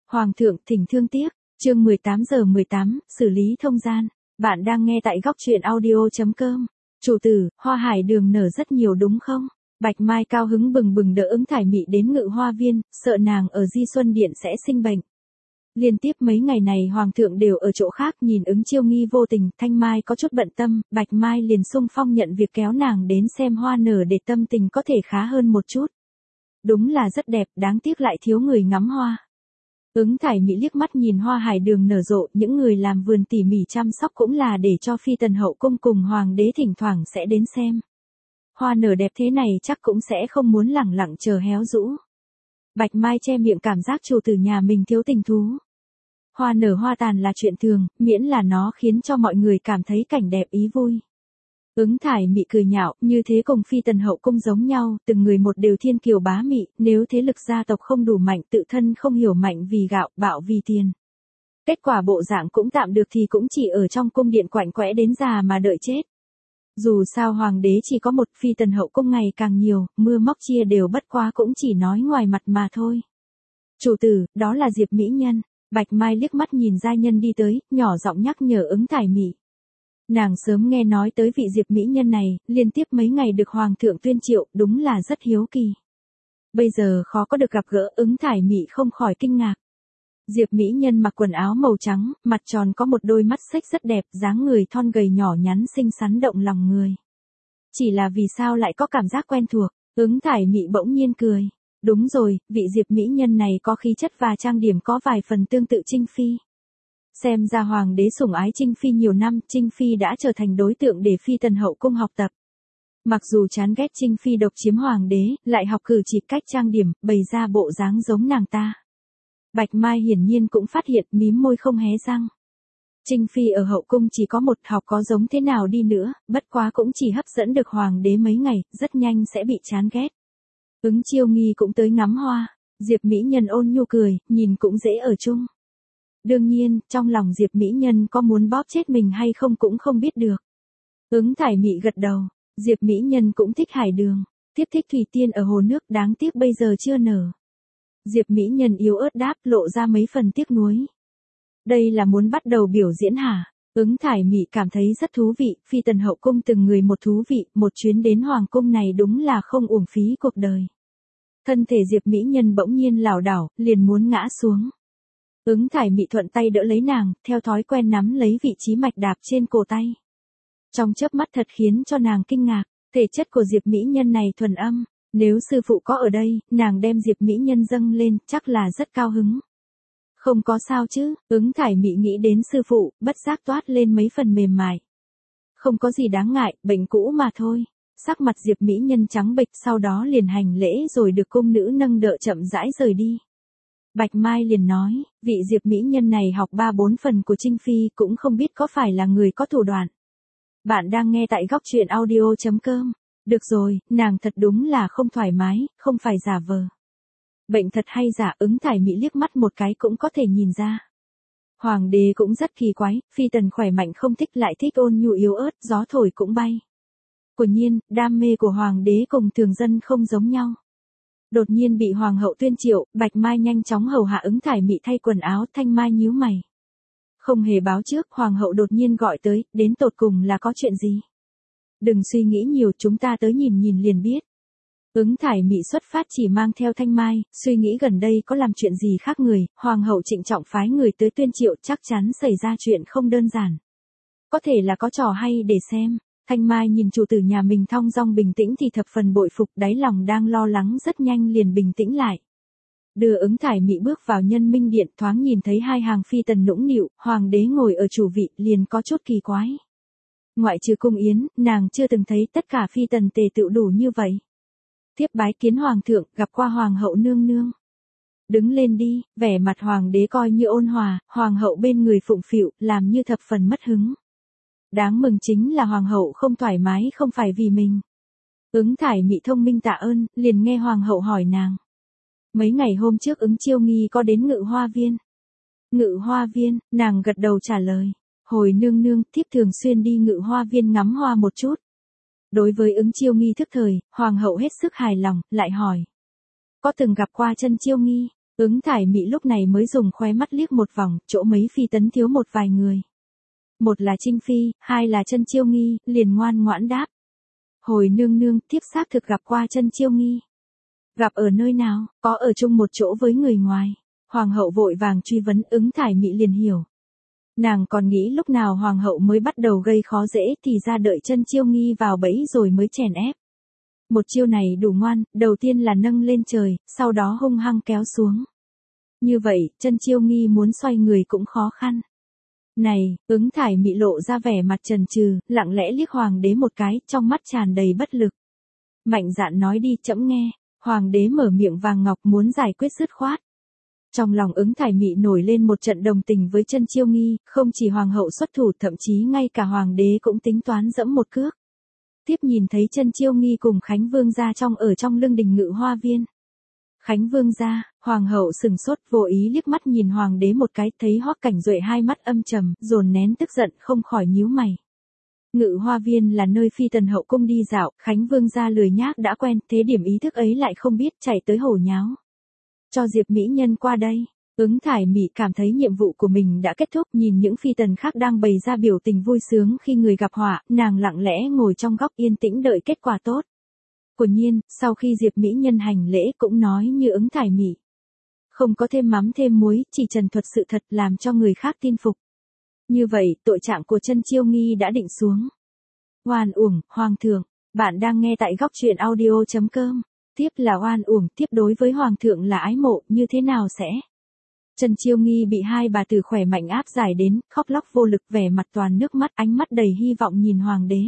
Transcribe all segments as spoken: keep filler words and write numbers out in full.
Hoàng thượng thỉnh thương tiếc, chương mười tám giờ mười tám, xử lý thông gian. Bạn đang nghe tại góc truyện audio chấm com. Chủ tử, hoa hải đường nở rất nhiều đúng không? Bạch Mai cao hứng bừng bừng đỡ Ứng Thải Mị đến Ngự Hoa Viên, sợ nàng ở Di Xuân Điện sẽ sinh bệnh. Liên tiếp mấy ngày này Hoàng thượng đều ở chỗ khác, nhìn Ứng Chiêu Nghi vô tình, Thanh Mai có chút bận tâm, Bạch Mai liền xung phong nhận việc kéo nàng đến xem hoa nở để tâm tình có thể khá hơn một chút. Đúng là rất đẹp, đáng tiếc lại thiếu người ngắm hoa. Ứng Thải Mị liếc mắt nhìn hoa hải đường nở rộ, những người làm vườn tỉ mỉ chăm sóc cũng là để cho phi tần hậu cung cùng hoàng đế thỉnh thoảng sẽ đến xem. Hoa nở đẹp thế này chắc cũng sẽ không muốn lẳng lặng chờ héo rũ. Bạch Mai che miệng cảm giác chủ tử nhà mình thiếu tình thú. Hoa nở hoa tàn là chuyện thường, miễn là nó khiến cho mọi người cảm thấy cảnh đẹp ý vui. Ứng Thải Mị cười nhạo, như thế cùng phi tần hậu cung giống nhau, từng người một đều thiên kiều bá mị, nếu thế lực gia tộc không đủ mạnh, tự thân không hiểu mạnh vì gạo, bạo vì tiền. Kết quả bộ dạng cũng tạm được thì cũng chỉ ở trong cung điện quạnh quẽ đến già mà đợi chết. Dù sao hoàng đế chỉ có một, phi tần hậu cung ngày càng nhiều, mưa móc chia đều bất quá cũng chỉ nói ngoài mặt mà thôi. Chủ tử, đó là Diệp mỹ nhân. Bạch Mai liếc mắt nhìn giai nhân đi tới, nhỏ giọng nhắc nhở Ứng Thải Mị. Nàng sớm nghe nói tới vị Diệp mỹ nhân này, liên tiếp mấy ngày được hoàng thượng tuyên triệu, đúng là rất hiếu kỳ. Bây giờ khó có được gặp gỡ, Ứng Thải Mị không khỏi kinh ngạc. Diệp mỹ nhân mặc quần áo màu trắng, mặt tròn có một đôi mắt xếch rất đẹp, dáng người thon gầy nhỏ nhắn xinh xắn động lòng người. Chỉ là vì sao lại có cảm giác quen thuộc, Ứng Thải Mị bỗng nhiên cười. Đúng rồi, vị Diệp mỹ nhân này có khí chất và trang điểm có vài phần tương tự Trinh Phi. Xem ra hoàng đế sủng ái Trinh Phi nhiều năm, Trinh Phi đã trở thành đối tượng để phi tần hậu cung học tập. Mặc dù chán ghét Trinh Phi độc chiếm hoàng đế, lại học cử chỉ cách trang điểm, bày ra bộ dáng giống nàng ta. Bạch Mai hiển nhiên cũng phát hiện, mím môi không hé răng. Trinh Phi ở hậu cung chỉ có một, học có giống thế nào đi nữa, bất quá cũng chỉ hấp dẫn được hoàng đế mấy ngày, rất nhanh sẽ bị chán ghét. Ứng Chiêu Nghi cũng tới ngắm hoa, Diệp mỹ nhân ôn nhu cười, nhìn cũng dễ ở chung. Đương nhiên, trong lòng Diệp mỹ nhân có muốn bóp chết mình hay không cũng không biết được. Ứng Thải Mị gật đầu, Diệp mỹ nhân cũng thích hải đường, tiếp thích thủy tiên ở hồ nước, đáng tiếc bây giờ chưa nở. Diệp mỹ nhân yếu ớt đáp, lộ ra mấy phần tiếc nuối. Đây là muốn bắt đầu biểu diễn hả? Ứng Thải Mị cảm thấy rất thú vị, phi tần hậu cung từng người một thú vị, một chuyến đến hoàng cung này đúng là không uổng phí cuộc đời. Thân thể Diệp mỹ nhân bỗng nhiên lảo đảo, liền muốn ngã xuống. Ứng Thải Mị thuận tay đỡ lấy nàng, theo thói quen nắm lấy vị trí mạch đạp trên cổ tay. Trong chớp mắt thật khiến cho nàng kinh ngạc, thể chất của Diệp mỹ nhân này thuần âm, nếu sư phụ có ở đây, nàng đem Diệp mỹ nhân dâng lên, chắc là rất cao hứng. Không có sao chứ, Ứng Thải Mị nghĩ đến sư phụ, bất giác toát lên mấy phần mềm mại. Không có gì đáng ngại, bệnh cũ mà thôi. Sắc mặt Diệp mỹ nhân trắng bệch, sau đó liền hành lễ rồi được cung nữ nâng đỡ chậm rãi rời đi. Bạch Mai liền nói, vị Diệp mỹ nhân này học ba bốn phần của Trinh Phi cũng không biết có phải là người có thủ đoạn. Bạn đang nghe tại góc truyện audio chấm com. Được rồi, nàng thật đúng là không thoải mái, không phải giả vờ. Bệnh thật hay giả, Ứng Thải Mị liếc mắt một cái cũng có thể nhìn ra. Hoàng đế cũng rất kỳ quái, phi tần khỏe mạnh không thích lại thích ôn nhu yếu ớt, gió thổi cũng bay. Quả nhiên, đam mê của hoàng đế cùng thường dân không giống nhau. Đột nhiên bị hoàng hậu tuyên triệu, Bạch Mai nhanh chóng hầu hạ Ứng Thải Mị thay quần áo, Thanh Mai nhíu mày. Không hề báo trước, hoàng hậu đột nhiên gọi tới, đến tột cùng là có chuyện gì? Đừng suy nghĩ nhiều, chúng ta tới nhìn nhìn liền biết. Ứng Thải Mị xuất phát chỉ mang theo Thanh Mai, suy nghĩ gần đây có làm chuyện gì khác người, hoàng hậu trịnh trọng phái người tới tuyên triệu, chắc chắn xảy ra chuyện không đơn giản. Có thể là có trò hay để xem. Thanh Mai nhìn chủ tử nhà mình thong dong bình tĩnh thì thập phần bội phục, đáy lòng đang lo lắng rất nhanh liền bình tĩnh lại. Đưa Ứng Thải Mị bước vào Nhân Minh Điện, thoáng nhìn thấy hai hàng phi tần nũng nịu, hoàng đế ngồi ở chủ vị, liền có chút kỳ quái. Ngoại trừ cung yến, nàng chưa từng thấy tất cả phi tần tề tựu đủ như vậy. Tiếp bái kiến hoàng thượng, gặp qua hoàng hậu nương nương. Đứng lên đi, vẻ mặt hoàng đế coi như ôn hòa, hoàng hậu bên người phụng phịu, làm như thập phần mất hứng. Đáng mừng chính là hoàng hậu không thoải mái không phải vì mình. Ứng Thải Mị thông minh tạ ơn, liền nghe hoàng hậu hỏi nàng. Mấy ngày hôm trước Ứng Chiêu Nghi có đến Ngự Hoa Viên. Ngự Hoa Viên, nàng gật đầu trả lời. Hồi nương nương, thiếp thường xuyên đi Ngự Hoa Viên ngắm hoa một chút. Đối với Ứng Chiêu Nghi thức thời, hoàng hậu hết sức hài lòng, lại hỏi. Có từng gặp qua chân Chiêu Nghi? Ứng Thải Mị lúc này mới dùng khóe mắt liếc một vòng, chỗ mấy phi tấn thiếu một vài người. Một là Trinh Phi, hai là Chân Chiêu Nghi, liền ngoan ngoãn đáp. Hồi nương nương, thiếp xác thực gặp qua Chân Chiêu Nghi. Gặp ở nơi nào, có ở chung một chỗ với người ngoài. Hoàng hậu vội vàng truy vấn, Ứng Thải Mị liền hiểu. Nàng còn nghĩ lúc nào hoàng hậu mới bắt đầu gây khó dễ thì ra đợi Chân Chiêu Nghi vào bẫy rồi mới chèn ép. Một chiêu này đủ ngoan, đầu tiên là nâng lên trời, sau đó hung hăng kéo xuống. Như vậy, Chân Chiêu Nghi muốn xoay người cũng khó khăn. Này, Ứng Thải Mị lộ ra vẻ mặt chần chừ, lặng lẽ liếc hoàng đế một cái, trong mắt tràn đầy bất lực. Mạnh dạn nói đi, trẫm nghe. Hoàng đế mở miệng vàng ngọc muốn giải quyết dứt khoát. Trong lòng Ứng Thải Mị nổi lên một trận đồng tình với Chân Chiêu Nghi, không chỉ hoàng hậu xuất thủ, thậm chí ngay cả hoàng đế cũng tính toán dẫm một cước. Tiếp nhìn thấy Chân Chiêu Nghi cùng Khánh Vương gia trong ở trong lưng đình Ngự Hoa Viên. Khánh Vương gia, hoàng hậu sừng sốt, vô ý liếc mắt nhìn hoàng đế một cái, thấy Hoắc Cảnh Duệ hai mắt âm trầm, dồn nén tức giận, không khỏi nhíu mày. Ngự Hoa Viên là nơi phi tần hậu cung đi dạo, Khánh Vương gia lười nhác đã quen, thế điểm ý thức ấy lại không biết, chạy tới hổ nháo. Cho Diệp mỹ nhân qua đây. Ứng Thải Mị cảm thấy nhiệm vụ của mình đã kết thúc, nhìn những phi tần khác đang bày ra biểu tình vui sướng khi người gặp họa, nàng lặng lẽ ngồi trong góc yên tĩnh đợi kết quả tốt. Quả nhiên, sau khi Diệp mỹ nhân hành lễ cũng nói như Ứng Thải Mị. Không có thêm mắm thêm muối, chỉ trần thuật sự thật làm cho người khác tin phục. Như vậy, tội trạng của Chân Chiêu Nghi đã định xuống. Oan uổng, hoàng thượng, bạn đang nghe tại góc truyện audio chấm com. Tiếp là oan uổng, tiếp đối với hoàng thượng là ái mộ, như thế nào sẽ? Chân Chiêu Nghi bị hai bà tử khỏe mạnh áp giải đến, khóc lóc vô lực, vẻ mặt toàn nước mắt, ánh mắt đầy hy vọng nhìn hoàng đế.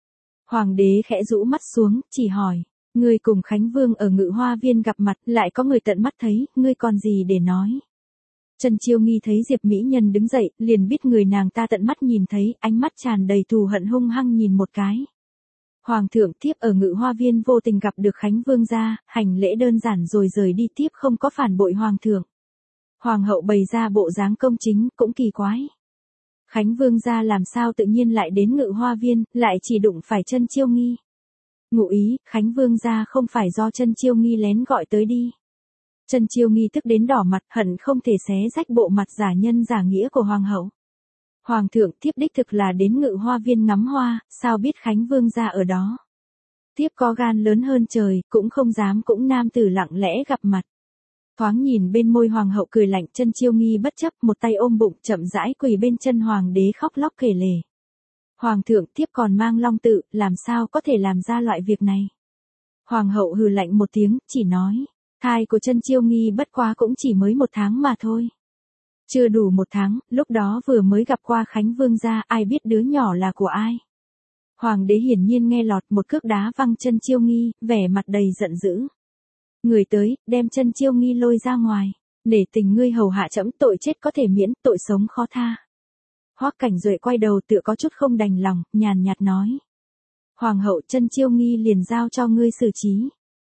Hoàng đế khẽ rũ mắt xuống, chỉ hỏi, ngươi cùng Khánh Vương ở Ngự Hoa Viên gặp mặt, lại có người tận mắt thấy, ngươi còn gì để nói? Chân Chiêu Nghi thấy Diệp mỹ nhân đứng dậy, liền biết người nàng ta tận mắt nhìn thấy, ánh mắt tràn đầy thù hận hung hăng nhìn một cái. Hoàng thượng, thiếp ở Ngự Hoa Viên vô tình gặp được Khánh Vương gia, hành lễ đơn giản rồi rời đi, tiếp không có phản bội hoàng thượng. Hoàng hậu bày ra bộ dáng công chính, cũng kỳ quái. Khánh Vương gia làm sao tự nhiên lại đến Ngự Hoa Viên, lại chỉ đụng phải Chân Chiêu Nghi. Ngụ ý, Khánh Vương gia không phải do Chân Chiêu Nghi lén gọi tới đi. Chân Chiêu Nghi tức đến đỏ mặt, hận không thể xé rách bộ mặt giả nhân giả nghĩa của hoàng hậu. Hoàng thượng, thiếp đích thực là đến Ngự Hoa Viên ngắm hoa, sao biết Khánh Vương gia ở đó? Thiếp có gan lớn hơn trời, cũng không dám cũng nam tử lặng lẽ gặp mặt. Thoáng nhìn bên môi hoàng hậu cười lạnh, Chân Chiêu Nghi bất chấp, một tay ôm bụng, chậm rãi quỳ bên chân hoàng đế khóc lóc kể lể. Hoàng thượng, thiếp còn mang long tự, làm sao có thể làm ra loại việc này? Hoàng hậu hừ lạnh một tiếng, chỉ nói, thai của Chân Chiêu Nghi bất quá cũng chỉ mới một tháng mà thôi. Chưa đủ một tháng, lúc đó vừa mới gặp qua Khánh Vương gia, ai biết đứa nhỏ là của ai. Hoàng đế hiển nhiên nghe lọt, một cước đá văng Chân Chiêu Nghi, vẻ mặt đầy giận dữ. Người tới, đem Chân Chiêu Nghi lôi ra ngoài, để tình ngươi hầu hạ trẫm, tội chết có thể miễn, tội sống khó tha. Hoắc Cảnh Duệ quay đầu tựa có chút không đành lòng, nhàn nhạt nói. Hoàng hậu, Chân Chiêu Nghi liền giao cho ngươi xử trí.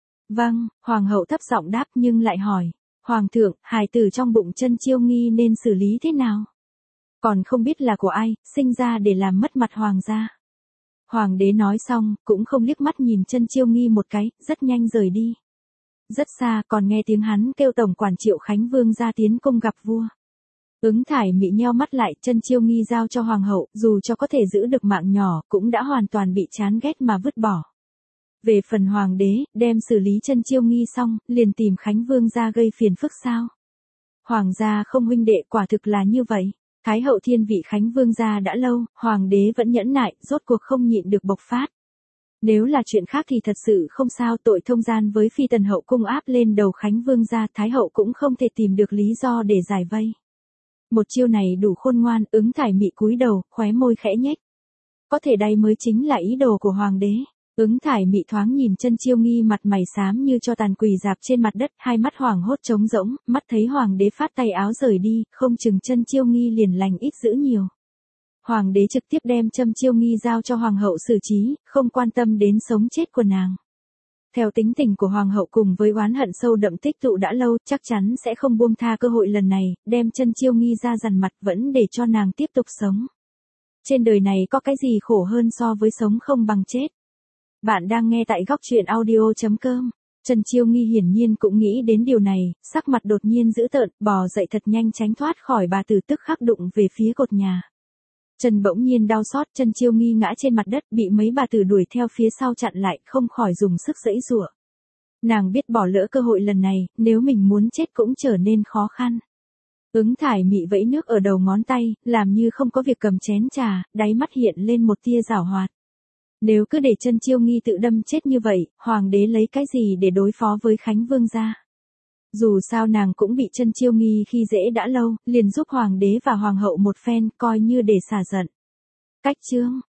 Vâng, hoàng hậu thấp giọng đáp, nhưng lại hỏi. Hoàng thượng, hài tử trong bụng Chân Chiêu Nghi nên xử lý thế nào? Còn không biết là của ai, sinh ra để làm mất mặt hoàng gia. Hoàng đế nói xong, cũng không liếc mắt nhìn Chân Chiêu Nghi một cái, rất nhanh rời đi. Rất xa, còn nghe tiếng hắn kêu tổng quản Triệu Khánh Vương ra tiến cung gặp vua. Ứng Thải Mị nheo mắt lại, Chân Chiêu Nghi giao cho hoàng hậu, dù cho có thể giữ được mạng nhỏ, cũng đã hoàn toàn bị chán ghét mà vứt bỏ. Về phần hoàng đế, đem xử lý Chân Chiêu Nghi xong, liền tìm Khánh Vương ra gây phiền phức sao? Hoàng gia không huynh đệ, quả thực là như vậy. Thái hậu thiên vị Khánh Vương gia đã lâu, hoàng đế vẫn nhẫn nại, rốt cuộc không nhịn được bộc phát. Nếu là chuyện khác thì thật sự không sao, tội thông gian với phi tần hậu cung áp lên đầu Khánh Vương gia, Thái hậu cũng không thể tìm được lý do để giải vây. Một chiêu này đủ khôn ngoan, Ứng Thải Mị cúi đầu, khóe môi khẽ nhếch. Có thể đây mới chính là ý đồ của hoàng đế. Ứng Thải Mị thoáng nhìn Chân Chiêu Nghi, mặt mày xám như cho tàn quỳ rạp trên mặt đất, hai mắt hoảng hốt trống rỗng, mắt thấy hoàng đế phát tay áo rời đi, không chừng Chân Chiêu Nghi liền lành ít dữ nhiều. Hoàng đế trực tiếp đem Chân Chiêu Nghi giao cho hoàng hậu xử trí, không quan tâm đến sống chết của nàng. Theo tính tình của hoàng hậu cùng với oán hận sâu đậm tích tụ đã lâu, chắc chắn sẽ không buông tha cơ hội lần này, đem Chân Chiêu Nghi ra dằn mặt, vẫn để cho nàng tiếp tục sống. Trên đời này có cái gì khổ hơn so với sống không bằng chết. Bạn đang nghe tại góc truyện audio chấm com. Trần Chiêu Nghi hiển nhiên cũng nghĩ đến điều này, sắc mặt đột nhiên dữ tợn, bò dậy thật nhanh tránh thoát khỏi bà tử tức khắc đụng về phía cột nhà. Chân bỗng nhiên đau xót, Trần Chiêu Nghi ngã trên mặt đất bị mấy bà tử đuổi theo phía sau chặn lại, không khỏi dùng sức giãy giụa. Nàng biết bỏ lỡ cơ hội lần này, nếu mình muốn chết cũng trở nên khó khăn. Ứng Thải Mị vẫy nước ở đầu ngón tay, làm như không có việc cầm chén trà, đáy mắt hiện lên một tia giảo hoạt. Nếu cứ để Trân Chiêu Nghi tự đâm chết như vậy, hoàng đế lấy cái gì để đối phó với Khánh Vương gia? Dù sao nàng cũng bị Trân Chiêu Nghi khi dễ đã lâu, liền giúp hoàng đế và hoàng hậu một phen, coi như để xả giận. Cách chương